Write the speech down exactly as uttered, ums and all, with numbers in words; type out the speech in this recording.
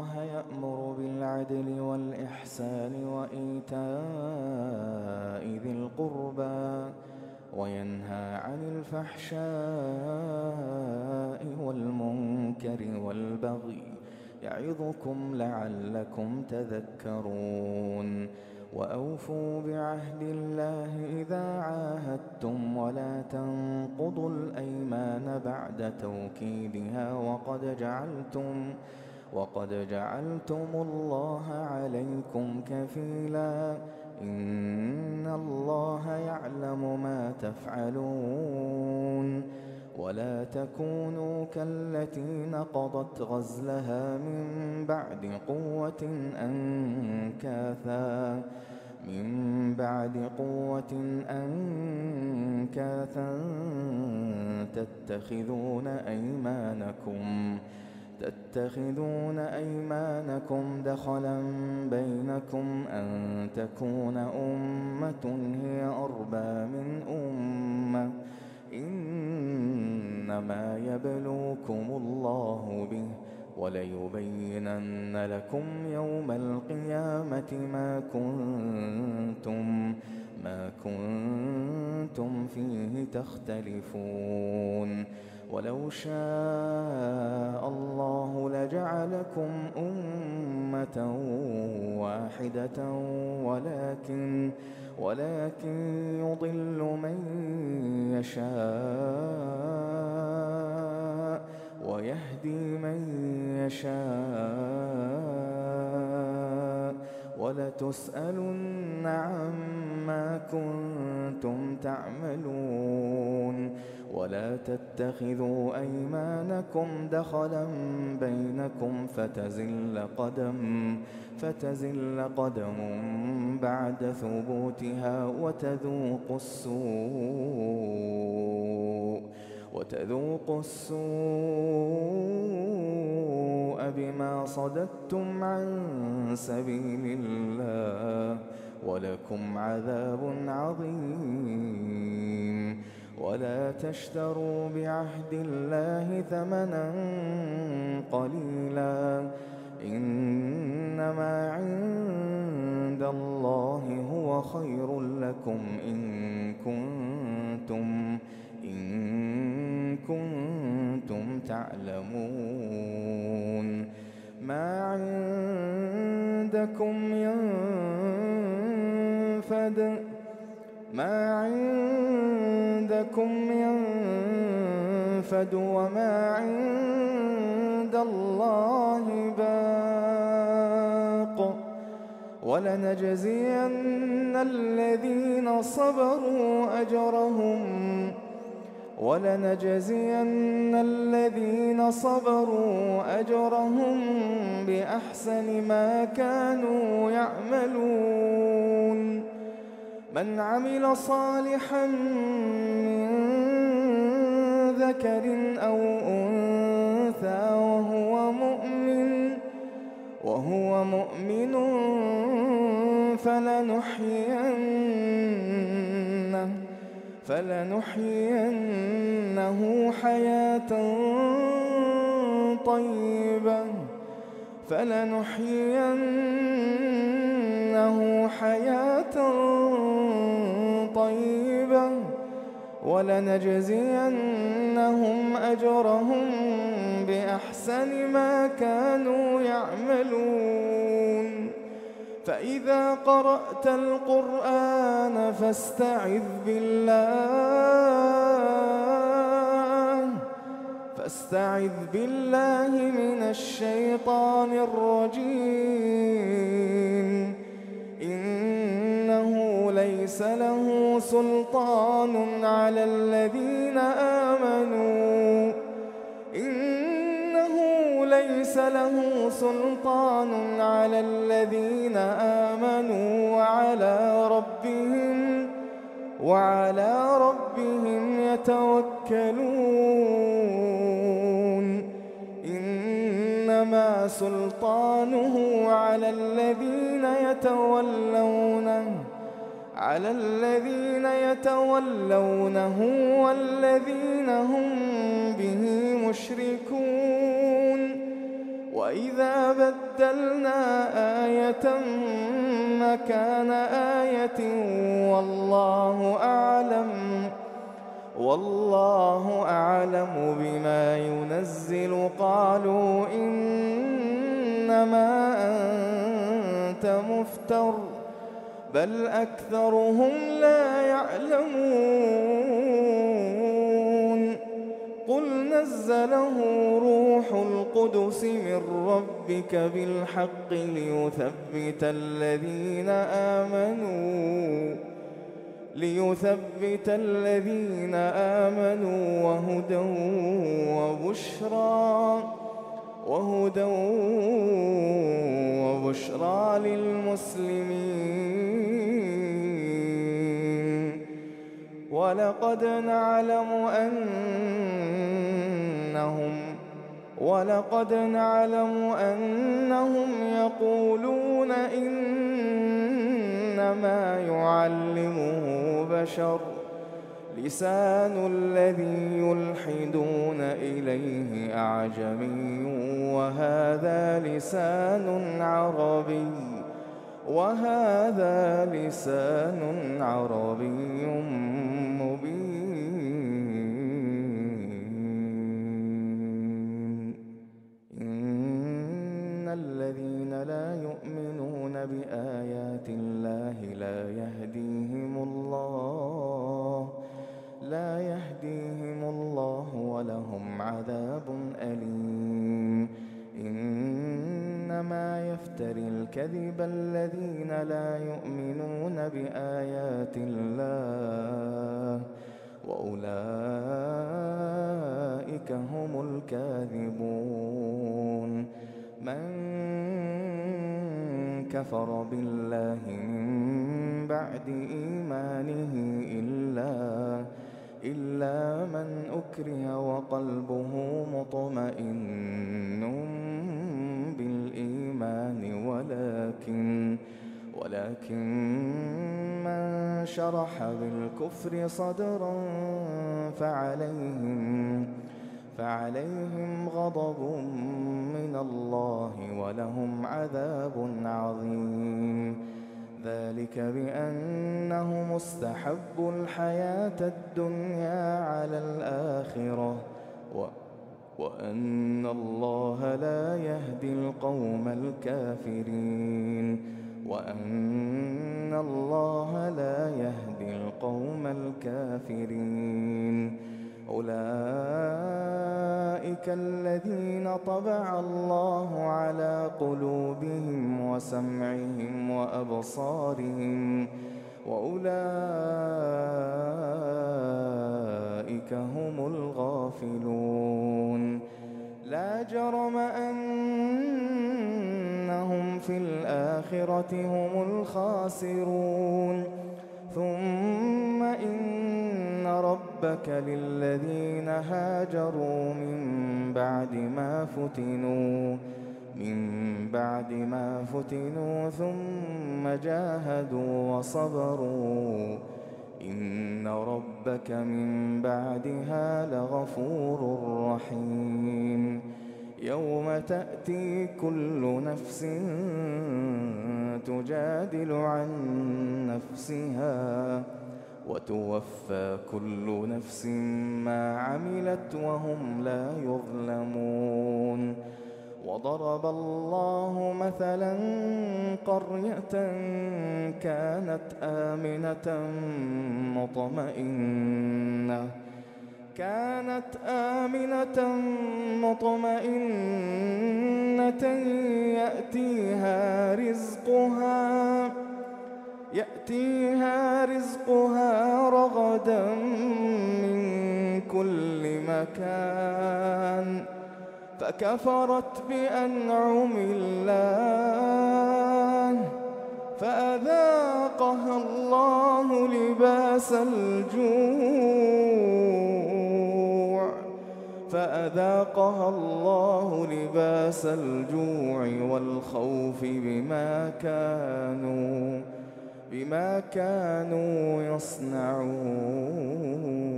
الله يأمر بالعدل والإحسان وإيتاء ذي القربى وينهى عن الفحشاء والمنكر والبغي يعظكم لعلكم تذكرون. وأوفوا بعهد الله إذا عاهدتم ولا تنقضوا الأيمان بعد توكيدها وقد جعلتم وقد جعلتم الله عليكم كفيلا إن الله يعلم ما تفعلون. ولا تكونوا كالتي نقضت غزلها من بعد قوة أنكاثا من بعد قوة أنكاثا تتخذون أيمانكم تتخذون أيمانكم دخلا بينكم أن تكون أمة هي أربى من أمة إنما يبلوكم الله به وليبينن لكم يوم القيامة ما كنتم ما كنتم فيه تختلفون. ولو شاء الله لجعلكم أمة واحدة ولكن ولكن يضل من يشاء ويهدي من يشاء ولتسألن عما كنتم تعملون. ولا تتخذوا أيمانكم دخلا بينكم فتزل قدم فتزل قدم بعد ثبوتها وتذوقوا السوء وتذوقوا السوء بما صددتم عن سبيل الله ولكم عذاب عظيم. ولا تشتروا بعهد الله ثمنا قليلا إنما عند الله هو خير لكم إن كنتم إن كنتم تعلمون. ما عندكم ينفد ما عندكم ينفد وما عند الله باق ولنجزين الذين صبروا أجرهم ولنجزين الذين صبروا أجرهم بأحسن ما كانوا يعملون. من عمل صالحا من ذكر أو أنثى وهو مؤمن وهو مؤمن فلنحيينه فلنحيينه حياة طيبة فلنحيينه حياة طيبة ولنجزينهم أجرهم بأحسن ما كانوا يعملون. فإذا قرأت القرآن فاستعذ بالله فاستعذ بالله من الشيطان الرجيم إنه ليس له سلطان على الذين آمنوا إنه ليس له سلطان على الذين آمنوا وعلى ربهم وعلى ربهم يتوكلون. إنما سلطانه على الذين يتولونه على الذين يتولونه والذين هم به مشركون. وإذا بدلنا آية مكان آية والله أعلم والله أعلم بما ينزل قالوا إنما أنت مفتر بل أكثرهم لا يعلمون قل نزله روح القدس من ربك بالحق ليثبت الذين آمنوا ليثبت الذين آمنوا وهدى وبشرى وهدى وبشرى للمسلمين ولقد نعلم أنهم ولقد نعلم أنهم يقولون إنما يعلمه بشر لسان الذي يلحدون إليه أعجمي وهذا لسان عربي وهذا لسان عربي مبين إن الذين لا يؤمنون بآيات الله لا يهديهم الله لا يهديهم الله ولهم عذاب أليم إنما يفتري الكذب الذين لا يؤمنون بآيات الله وأولئك هم الكاذبون من كفر بالله من بعد إيمانه إلا إلا من أكره وقلبه مطمئن بالإيمان ولكن ولكن من شرح بالكفر صدرا فعليهم فعليهم غضب من الله ولهم عذاب عظيم ذلك بأنهم استحبوا الحياة الدنيا على الآخرة و وأن الله لا يهدي القوم الكافرين وأن الله لا يهدي القوم الكافرين أولئك الذين طبع الله على قلوبهم وسمعهم وأبصارهم وأولئك هم الغافلون لا جرم أنهم في الآخرة هم الخاسرون ثم إن ربك للذين هاجروا من بعد ما فتنوا من بعد ما فتنوا ثم جاهدوا وصبروا إن ربك من بعدها لغفور رحيم يوم تأتي كل نفس تجادل عن نفسها وتوفى كل نفس ما عملت وهم لا يظلمون وضرب الله مثلا قرية كانت آمنة مطمئنة كانت آمنة مطمئنة يأتيها رزقها يأتيها رزقها رغدا من كل مكان فكفرت بأنعم الله فأذاقها الله لباس الجوع فأذاقها الله لباس الجوع والخوف بما كانوا بما كانوا يصنعون.